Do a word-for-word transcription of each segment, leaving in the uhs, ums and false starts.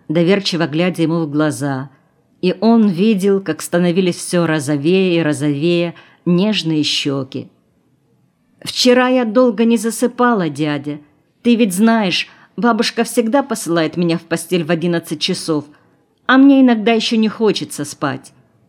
доверчиво глядя ему в глаза, и он видел, как становились все розовее и розовее нежные щеки. «Вчера я долго не засыпала, дядя. Ты ведь знаешь, бабушка всегда посылает меня в постель в одиннадцать часов, а мне иногда еще не хочется спать.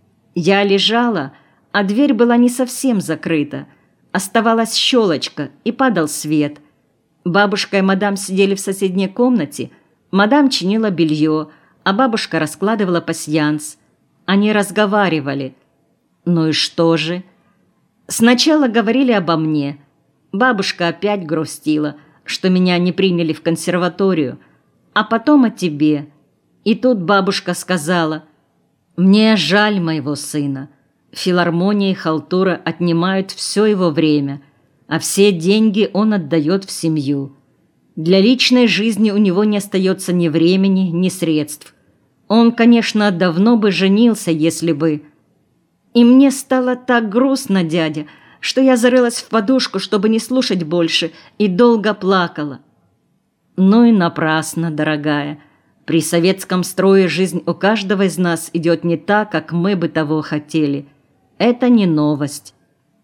Я лежала, а дверь была не совсем закрыта. Оставалась щелочка, и падал свет. Бабушка и мадам сидели в соседней комнате. Мадам чинила белье, а бабушка раскладывала пасьянс. Они разговаривали. Ну и что же? Сначала говорили обо мне. Бабушка опять грустила, что меня не приняли в консерваторию, а потом о тебе. И тут бабушка сказала: «Мне жаль моего сына. Филармония и халтура отнимают все его время, а все деньги он отдает в семью. Для личной жизни у него не остается ни времени, ни средств. Он, конечно, давно бы женился, если бы...» И мне стало так грустно, дядя, что я зарылась в подушку, чтобы не слушать больше, и долго плакала. Ну и напрасно, дорогая. При советском строе жизнь у каждого из нас идет не так, как мы бы того хотели. Это не новость.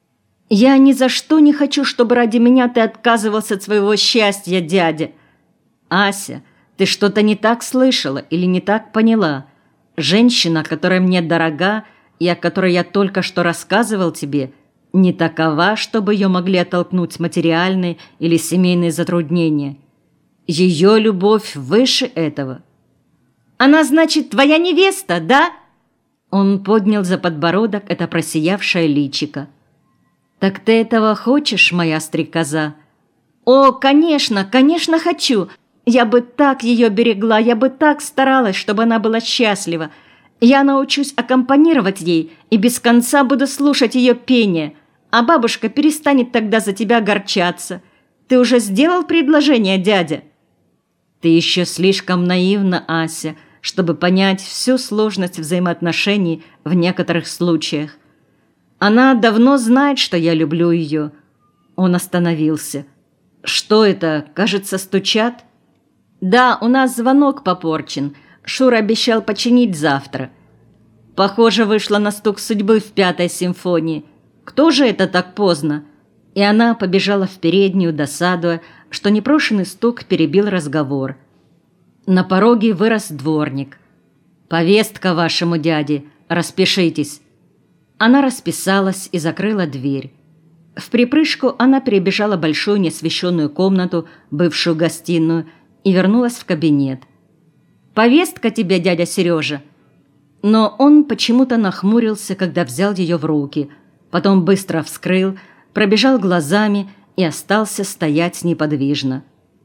Я ни за что не хочу, чтобы ради меня ты отказывался от своего счастья, дядя. Ася, ты что-то не так слышала или не так поняла. Женщина, которая мне дорога и о которой я только что рассказывал тебе, не такова, чтобы ее могли оттолкнуть материальные или семейные затруднения. Ее любовь выше этого. Она, значит, твоя невеста, да? Он поднял за подбородок это просиявшее личико. Так ты этого хочешь, моя стрекоза? О, конечно, конечно хочу. Я бы так ее берегла, я бы так старалась, чтобы она была счастлива. Я научусь аккомпанировать ей и без конца буду слушать ее пение, а бабушка перестанет тогда за тебя огорчаться. Ты уже сделал предложение, дядя? Ты еще слишком наивна, Ася, чтобы понять всю сложность взаимоотношений в некоторых случаях. Она давно знает, что я люблю ее. Он остановился. Что это, кажется, стучат? Да, у нас звонок попорчен. Шура обещал починить завтра. Похоже, вышла на стук судьбы в пятой симфонии. Кто же это так поздно? И она побежала в переднюю, досадуя, что непрошенный стук перебил разговор. На пороге вырос дворник. «Повестка вашему дяде, распишитесь». Она расписалась и закрыла дверь. В припрыжку она перебежала большую неосвещенную комнату, бывшую гостиную, и вернулась в кабинет. «Повестка тебе, дядя Сережа?» Но он почему-то нахмурился, когда взял ее в руки, потом быстро вскрыл, пробежал глазами и остался стоять неподвижно.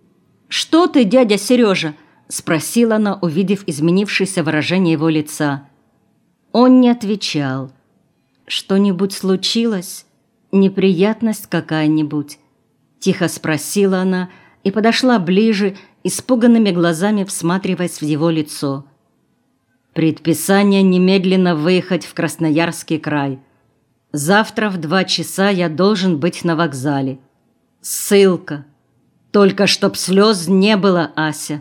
«Что ты, дядя Сережа?» – спросила она, увидев изменившееся выражение его лица. Он не отвечал. «Что-нибудь случилось? Неприятность какая-нибудь?» Тихо спросила она и подошла ближе, испуганными глазами всматриваясь в его лицо. «Предписание немедленно выехать в Красноярский край. Завтра в два часа я должен быть на вокзале. Ссылка. Только чтоб слез не было, Ася».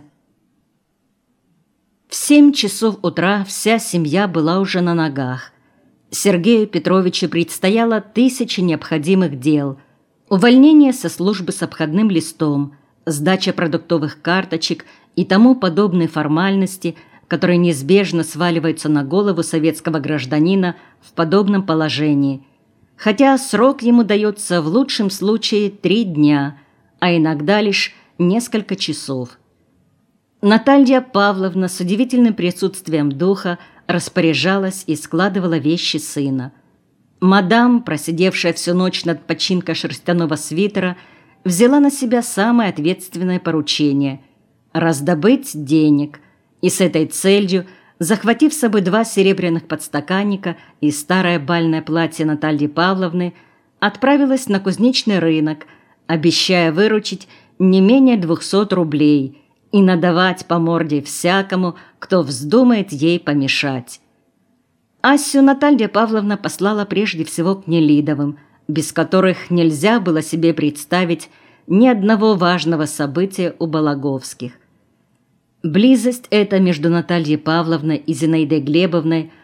В семь часов утра вся семья была уже на ногах. Сергею Петровичу предстояло тысячи необходимых дел. Увольнение со службы с обходным листом, сдача продуктовых карточек и тому подобные формальности, которые неизбежно сваливаются на голову советского гражданина в подобном положении. Хотя срок ему дается в лучшем случае три дня, а иногда лишь несколько часов. Наталья Павловна с удивительным присутствием духа распоряжалась и складывала вещи сына. Мадам, просидевшая всю ночь над починкой шерстяного свитера, взяла на себя самое ответственное поручение – раздобыть денег, и с этой целью, захватив с собой два серебряных подстаканника и старое бальное платье Натальи Павловны, отправилась на кузнечный рынок, обещая выручить не менее двухсот рублей и надавать по морде всякому, кто вздумает ей помешать. Асю Наталья Павловна послала прежде всего к Нелидовым, без которых нельзя было себе представить ни одного важного события у Балаговских. Близость эта между Натальей Павловной и Зинаидой Глебовной